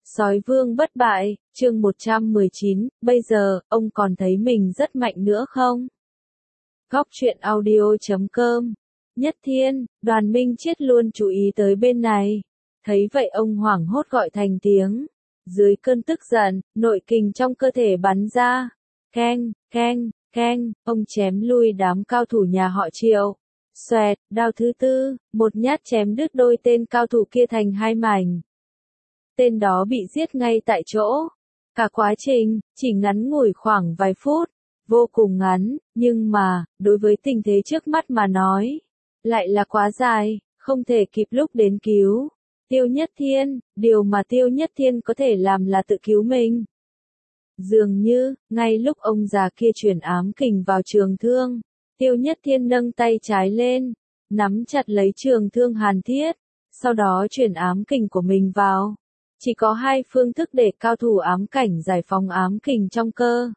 Sói vương bất bại, chương 119, bây giờ, ông còn thấy mình rất mạnh nữa không? Góc truyện audio.com. Nhất Thiên, Đoàn Minh Chiết luôn chú ý tới bên này. Thấy vậy ông hoảng hốt gọi thành tiếng. Dưới cơn tức giận, nội kình trong cơ thể bắn ra. Keng, keng, keng, ông chém lui đám cao thủ nhà họ Triệu. Xoẹt, đao thứ tư, một nhát chém đứt đôi tên cao thủ kia thành hai mảnh. Tên đó bị giết ngay tại chỗ. Cả quá trình, chỉ ngắn ngủi khoảng vài phút, vô cùng ngắn, nhưng mà, đối với tình thế trước mắt mà nói, lại là quá dài, không thể kịp lúc đến cứu. Tiêu Nhất Thiên, điều mà Tiêu Nhất Thiên có thể làm là tự cứu mình. Dường như, ngay lúc ông già kia truyền ám kình vào trường thương, Tiêu Nhất Thiên nâng tay trái lên, nắm chặt lấy trường thương hàn thiết, sau đó truyền ám kình của mình vào. Chỉ có hai phương thức để cao thủ ám cảnh giải phóng ám kình trong cơ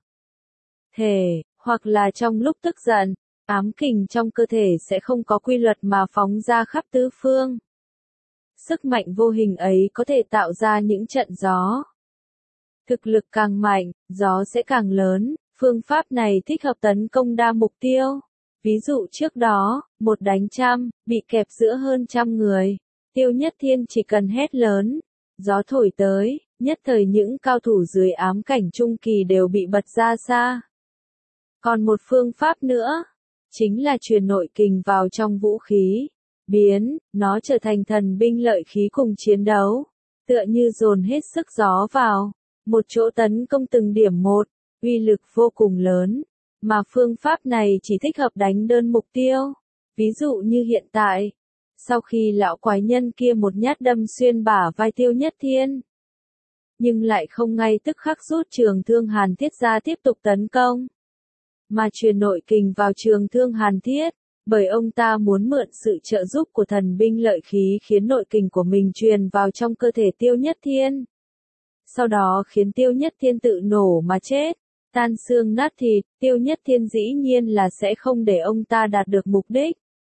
thể, hoặc là trong lúc tức giận, ám kình trong cơ thể sẽ không có quy luật mà phóng ra khắp tứ phương. Sức mạnh vô hình ấy có thể tạo ra những trận gió. Thực lực càng mạnh, gió sẽ càng lớn, phương pháp này thích hợp tấn công đa mục tiêu. Ví dụ trước đó, một đánh trăm, bị kẹp giữa hơn trăm người, Tiêu Nhất Thiên chỉ cần hét lớn. Gió thổi tới, nhất thời những cao thủ dưới ám cảnh trung kỳ đều bị bật ra xa. Còn một phương pháp nữa, chính là truyền nội kình vào trong vũ khí, biến nó trở thành thần binh lợi khí cùng chiến đấu, tựa như dồn hết sức gió vào một chỗ tấn công từng điểm một, uy lực vô cùng lớn, mà phương pháp này chỉ thích hợp đánh đơn mục tiêu, ví dụ như hiện tại. Sau khi lão quái nhân kia một nhát đâm xuyên bả vai Tiêu Nhất Thiên, nhưng lại không ngay tức khắc rút trường thương hàn thiết ra tiếp tục tấn công, mà truyền nội kình vào trường thương hàn thiết, bởi ông ta muốn mượn sự trợ giúp của thần binh lợi khí khiến nội kình của mình truyền vào trong cơ thể Tiêu Nhất Thiên. Sau đó khiến Tiêu Nhất Thiên tự nổ mà chết, tan xương nát thịt, Tiêu Nhất Thiên dĩ nhiên là sẽ không để ông ta đạt được mục đích.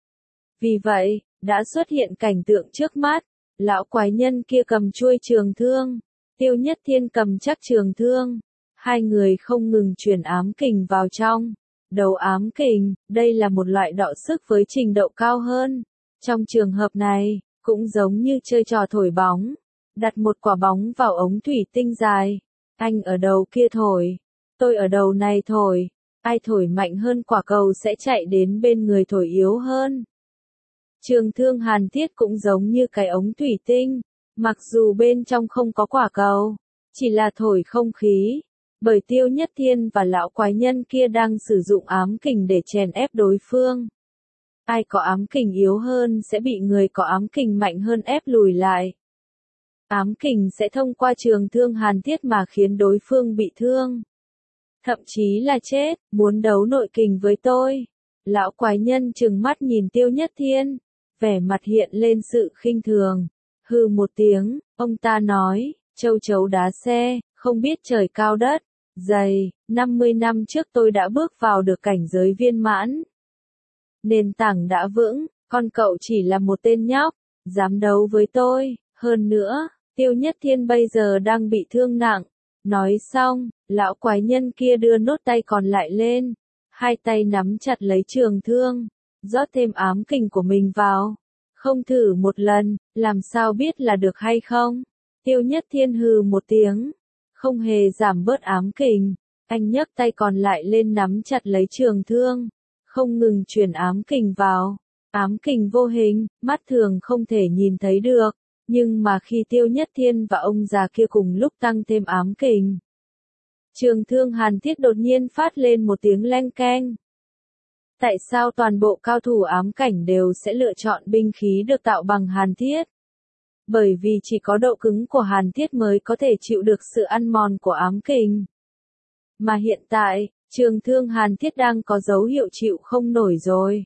Vì vậy, đã xuất hiện cảnh tượng trước mắt, lão quái nhân kia cầm chuôi trường thương, Tiêu Nhất Thiên cầm chắc trường thương, hai người không ngừng truyền ám kình vào trong. Đầu ám kình, đây là một loại đọ sức với trình độ cao hơn. Trong trường hợp này, cũng giống như chơi trò thổi bóng, đặt một quả bóng vào ống thủy tinh dài, anh ở đầu kia thổi, tôi ở đầu này thổi, ai thổi mạnh hơn quả cầu sẽ chạy đến bên người thổi yếu hơn. Trường thương hàn thiết cũng giống như cái ống thủy tinh, mặc dù bên trong không có quả cầu, chỉ là thổi không khí, bởi Tiêu Nhất Thiên và lão quái nhân kia đang sử dụng ám kình để chèn ép đối phương. Ai có ám kình yếu hơn sẽ bị người có ám kình mạnh hơn ép lùi lại. Ám kình sẽ thông qua trường thương hàn thiết mà khiến đối phương bị thương, thậm chí là chết. Muốn đấu nội kình với tôi? Lão quái nhân trừng mắt nhìn Tiêu Nhất Thiên, vẻ mặt hiện lên sự khinh thường. Hừ một tiếng, ông ta nói, châu chấu đá xe, không biết trời cao đất dày, 50 năm trước tôi đã bước vào được cảnh giới viên mãn. Nền tảng đã vững, con cậu chỉ là một tên nhóc, dám đấu với tôi. Hơn nữa, Tiêu Nhất Thiên bây giờ đang bị thương nặng. Nói xong, lão quái nhân kia đưa nốt tay còn lại lên, hai tay nắm chặt lấy trường thương, rót thêm ám kình của mình vào. Không thử một lần, làm sao biết là được hay không? Tiêu Nhất Thiên hừ một tiếng, không hề giảm bớt ám kình, anh nhấc tay còn lại lên nắm chặt lấy trường thương, không ngừng truyền ám kình vào. Ám kình vô hình, mắt thường không thể nhìn thấy được, nhưng mà khi Tiêu Nhất Thiên và ông già kia cùng lúc tăng thêm ám kình, trường thương hàn thiết đột nhiên phát lên một tiếng leng keng. Tại sao toàn bộ cao thủ ám cảnh đều sẽ lựa chọn binh khí được tạo bằng hàn thiết? Bởi vì chỉ có độ cứng của hàn thiết mới có thể chịu được sự ăn mòn của ám kình. Mà hiện tại, trường thương hàn thiết đang có dấu hiệu chịu không nổi rồi.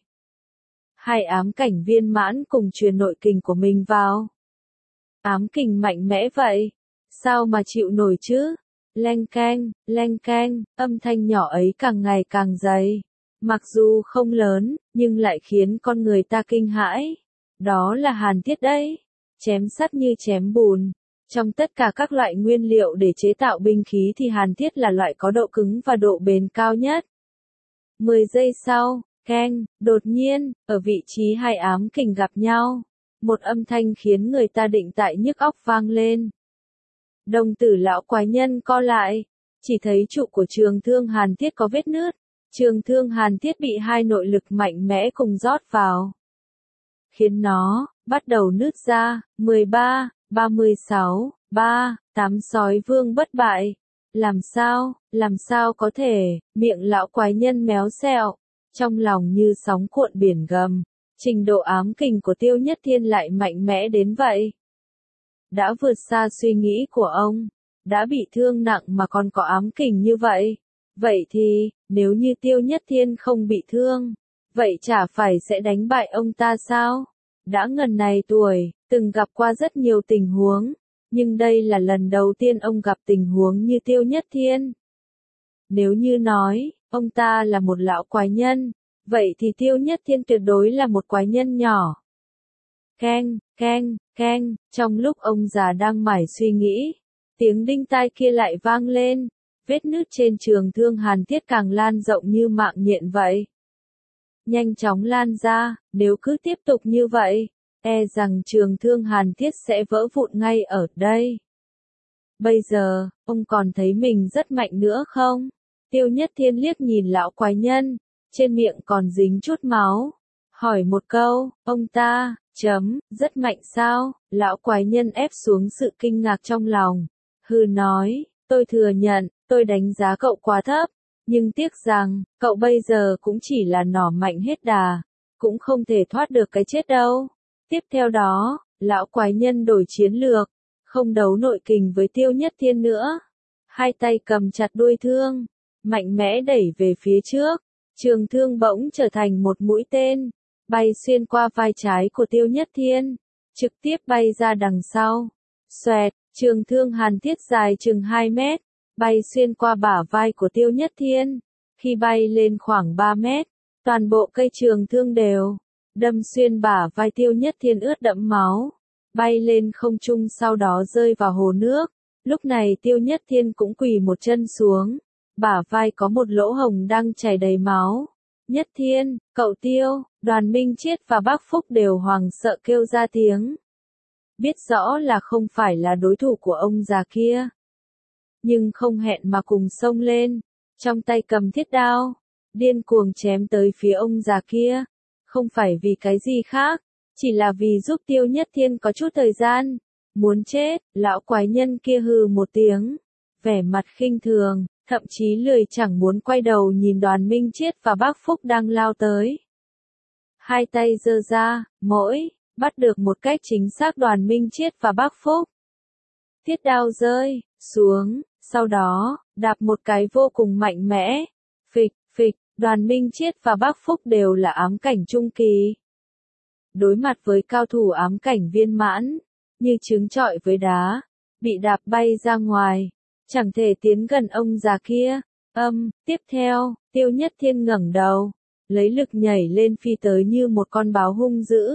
Hai ám cảnh viên mãn cùng truyền nội kình của mình vào. Ám kình mạnh mẽ vậy, sao mà chịu nổi chứ? Leng keng, âm thanh nhỏ ấy càng ngày càng dày. Mặc dù không lớn, nhưng lại khiến con người ta kinh hãi. Đó là hàn thiết đấy. Chém sắt như chém bùn. Trong tất cả các loại nguyên liệu để chế tạo binh khí thì hàn thiết là loại có độ cứng và độ bền cao nhất. 10 giây sau, keng, đột nhiên, ở vị trí hai ám kình gặp nhau, một âm thanh khiến người ta định tại nhức óc vang lên. Đồng tử lão quái nhân co lại, chỉ thấy trụ của trường thương hàn thiết có vết nứt, trường thương hàn thiết bị hai nội lực mạnh mẽ cùng rót vào, khiến nó bắt đầu nứt ra. 13, 36, 8 sói vương bất bại. Làm sao có thể, miệng lão quái nhân méo xẹo, trong lòng như sóng cuộn biển gầm, trình độ ám kình của Tiêu Nhất Thiên lại mạnh mẽ đến vậy. Đã vượt xa suy nghĩ của ông, đã bị thương nặng mà còn có ám kình như vậy. Vậy thì, nếu như Tiêu Nhất Thiên không bị thương, vậy chả phải sẽ đánh bại ông ta sao? Đã ngần này tuổi, từng gặp qua rất nhiều tình huống, nhưng đây là lần đầu tiên ông gặp tình huống như Tiêu Nhất Thiên. Nếu như nói, ông ta là một lão quái nhân, vậy thì Tiêu Nhất Thiên tuyệt đối là một quái nhân nhỏ. Keng, keng, keng, trong lúc ông già đang mải suy nghĩ, tiếng đinh tai kia lại vang lên, vết nứt trên trường thương hàn thiết càng lan rộng như mạng nhện vậy. Nhanh chóng lan ra, nếu cứ tiếp tục như vậy, e rằng trường thương hàn thiết sẽ vỡ vụn ngay ở đây. Bây giờ, ông còn thấy mình rất mạnh nữa không? Tiêu Nhất Thiên liếc nhìn lão quái nhân, trên miệng còn dính chút máu. Hỏi một câu, ông ta, rất mạnh sao? Lão quái nhân ép xuống sự kinh ngạc trong lòng. Hừ nói, tôi thừa nhận, tôi đánh giá cậu quá thấp. Nhưng tiếc rằng, cậu bây giờ cũng chỉ là nỏ mạnh hết đà, cũng không thể thoát được cái chết đâu. Tiếp theo đó, lão quái nhân đổi chiến lược, không đấu nội kình với Tiêu Nhất Thiên nữa. Hai tay cầm chặt đuôi thương, mạnh mẽ đẩy về phía trước, trường thương bỗng trở thành một mũi tên, bay xuyên qua vai trái của Tiêu Nhất Thiên, trực tiếp bay ra đằng sau. Xoẹt, trường thương hàn thiết dài chừng 2 mét, bay xuyên qua bả vai của Tiêu Nhất Thiên. Khi bay lên khoảng 3 mét, toàn bộ cây trường thương đều đâm xuyên bả vai Tiêu Nhất Thiên ướt đẫm máu, bay lên không trung sau đó rơi vào hồ nước. Lúc này Tiêu Nhất Thiên cũng quỳ một chân xuống, bả vai có một lỗ hồng đang chảy đầy máu. Nhất Thiên, cậu Tiêu, Đoàn Minh Chiết và Bác Phúc đều hoảng sợ kêu ra tiếng. Biết rõ là không phải là đối thủ của ông già kia, nhưng không hẹn mà cùng xông lên, trong tay cầm thiết đao, điên cuồng chém tới phía ông già kia. Không phải vì cái gì khác, chỉ là vì giúp Tiêu Nhất Thiên có chút thời gian. Muốn chết, lão quái nhân kia hừ một tiếng, vẻ mặt khinh thường, thậm chí lười chẳng muốn quay đầu nhìn Đoàn Minh Chiết và Bác Phúc đang lao tới. Hai tay giơ ra, mỗi, bắt được một cách chính xác Đoàn Minh Chiết và Bác Phúc. Thiết đao rơi xuống, sau đó, đạp một cái vô cùng mạnh mẽ. Phịch, phịch, Đoàn Minh Chiết và Bác Phúc đều là ám cảnh trung kỳ. Đối mặt với cao thủ ám cảnh viên mãn, như trứng trọi với đá, bị đạp bay ra ngoài, chẳng thể tiến gần ông già kia. Tiếp theo, Tiêu Nhất Thiên ngẩng đầu, lấy lực nhảy lên phi tới như một con báo hung dữ.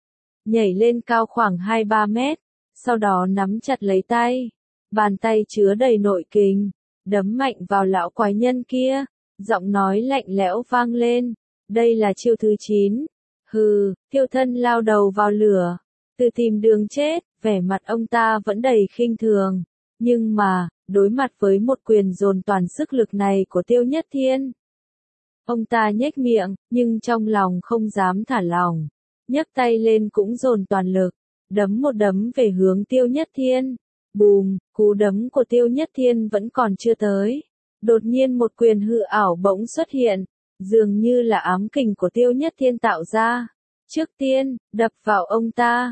Nhảy lên cao khoảng 2-3 mét, sau đó nắm chặt lấy tay, bàn tay chứa đầy nội kình, đấm mạnh vào lão quái nhân kia, giọng nói lạnh lẽo vang lên, đây là chiêu thứ 9. Hừ, Tiêu Thân lao đầu vào lửa, tự tìm đường chết, vẻ mặt ông ta vẫn đầy khinh thường, nhưng mà, đối mặt với một quyền dồn toàn sức lực này của Tiêu Nhất Thiên, ông ta nhếch miệng, nhưng trong lòng không dám thả lỏng, nhấc tay lên cũng dồn toàn lực, đấm một đấm về hướng Tiêu Nhất Thiên. Bùm, cú đấm của Tiêu Nhất Thiên vẫn còn chưa tới. Đột nhiên một quyền hư ảo bỗng xuất hiện, dường như là ám kình của Tiêu Nhất Thiên tạo ra. Trước tiên, đập vào ông ta,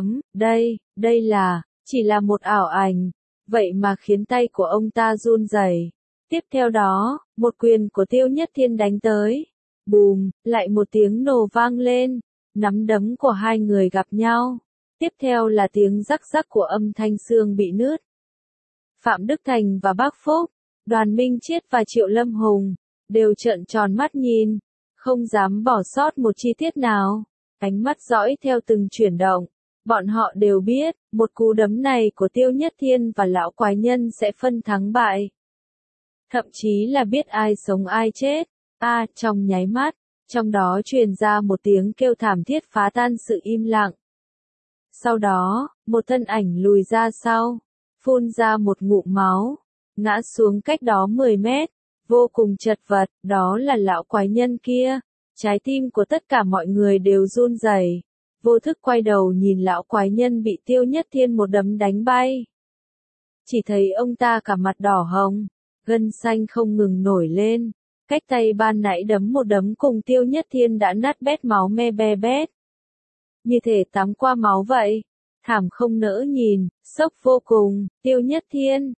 đây là, chỉ là một ảo ảnh, vậy mà khiến tay của ông ta run rẩy. Tiếp theo đó, một quyền của Tiêu Nhất Thiên đánh tới. Bùm, lại một tiếng nổ vang lên, nắm đấm của hai người gặp nhau. Tiếp theo là tiếng rắc rắc của âm thanh xương bị nứt. Phạm Đức Thành và Bác Phúc, Đoàn Minh Chiết và Triệu Lâm Hùng, đều trợn tròn mắt nhìn, không dám bỏ sót một chi tiết nào, ánh mắt dõi theo từng chuyển động, Bọn họ đều biết, một cú đấm này của Tiêu Nhất Thiên và lão quái nhân sẽ phân thắng bại. Thậm chí là biết ai sống ai chết. Trong nháy mắt, trong đó truyền ra một tiếng kêu thảm thiết phá tan sự im lặng. Sau đó, một thân ảnh lùi ra sau, phun ra một ngụm máu, ngã xuống cách đó 10 mét, vô cùng chật vật, đó là lão quái nhân kia. Trái tim của tất cả mọi người đều run rẩy, vô thức quay đầu nhìn lão quái nhân bị Tiêu Nhất Thiên một đấm đánh bay. Chỉ thấy ông ta cả mặt đỏ hồng, gân xanh không ngừng nổi lên, cách tay ban nãy đấm một đấm cùng Tiêu Nhất Thiên đã nát bét máu me be bét. Như thể tắm qua máu vậy, thảm không nỡ nhìn, sốc vô cùng. Tiêu Nhất Thiên,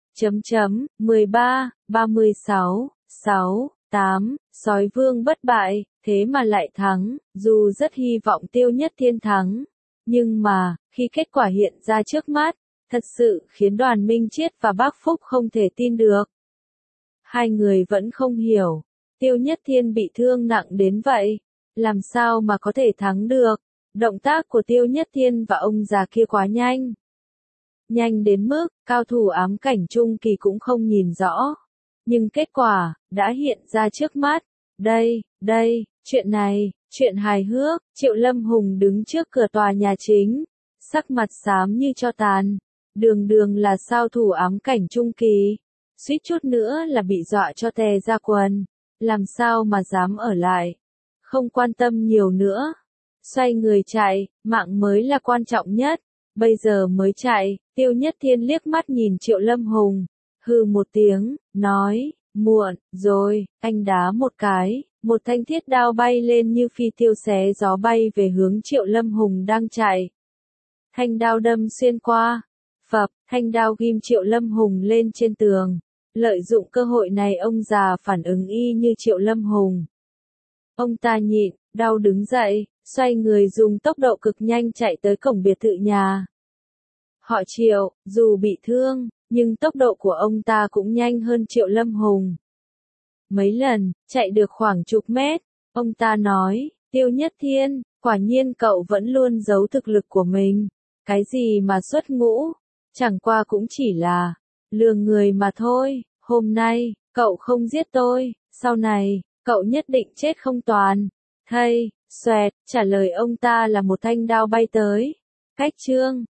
13, 36, 6, 8, sói vương bất bại, thế mà lại thắng, dù rất hy vọng Tiêu Nhất Thiên thắng. Nhưng mà, khi kết quả hiện ra trước mắt, thật sự khiến Đoàn Minh Chiết và Bác Phúc không thể tin được. Hai người vẫn không hiểu, Tiêu Nhất Thiên bị thương nặng đến vậy, làm sao mà có thể thắng được. Động tác của Tiêu Nhất Thiên và ông già kia quá nhanh. Nhanh đến mức, cao thủ ám cảnh trung kỳ cũng không nhìn rõ. Nhưng kết quả, đã hiện ra trước mắt. Đây, chuyện hài hước. Triệu Lâm Hùng đứng trước cửa tòa nhà chính, sắc mặt xám như tro tàn. Đường là sao thủ ám cảnh trung kỳ. Suýt chút nữa là bị dọa cho tè ra quần. Làm sao mà dám ở lại. Không quan tâm nhiều nữa. Xoay người chạy, mạng mới là quan trọng nhất. Bây giờ mới chạy. Tiêu Nhất Thiên liếc mắt nhìn Triệu Lâm Hùng, hừ một tiếng, nói, muộn rồi. Anh đá một cái, một thanh thiết đao bay lên như phi tiêu xé gió bay về hướng Triệu Lâm Hùng đang chạy. Thanh đao đâm xuyên qua, phập, thanh đao ghim Triệu Lâm Hùng lên trên tường. Lợi dụng cơ hội này ông già phản ứng y như Triệu Lâm Hùng. Ông ta nhịn, đau đứng dậy, xoay người dùng tốc độ cực nhanh chạy tới cổng biệt thự nhà. Họ Triệu, dù bị thương, nhưng tốc độ của ông ta cũng nhanh hơn Triệu Lâm Hùng. Mấy lần, chạy được khoảng chục mét, ông ta nói, Tiêu Nhất Thiên, quả nhiên cậu vẫn luôn giấu thực lực của mình. Cái gì mà xuất ngũ, chẳng qua cũng chỉ là lừa người mà thôi. Hôm nay, cậu không giết tôi, sau này, cậu nhất định chết không toàn. Thây, xoẹt, trả lời ông ta là một thanh đao bay tới. Cách chương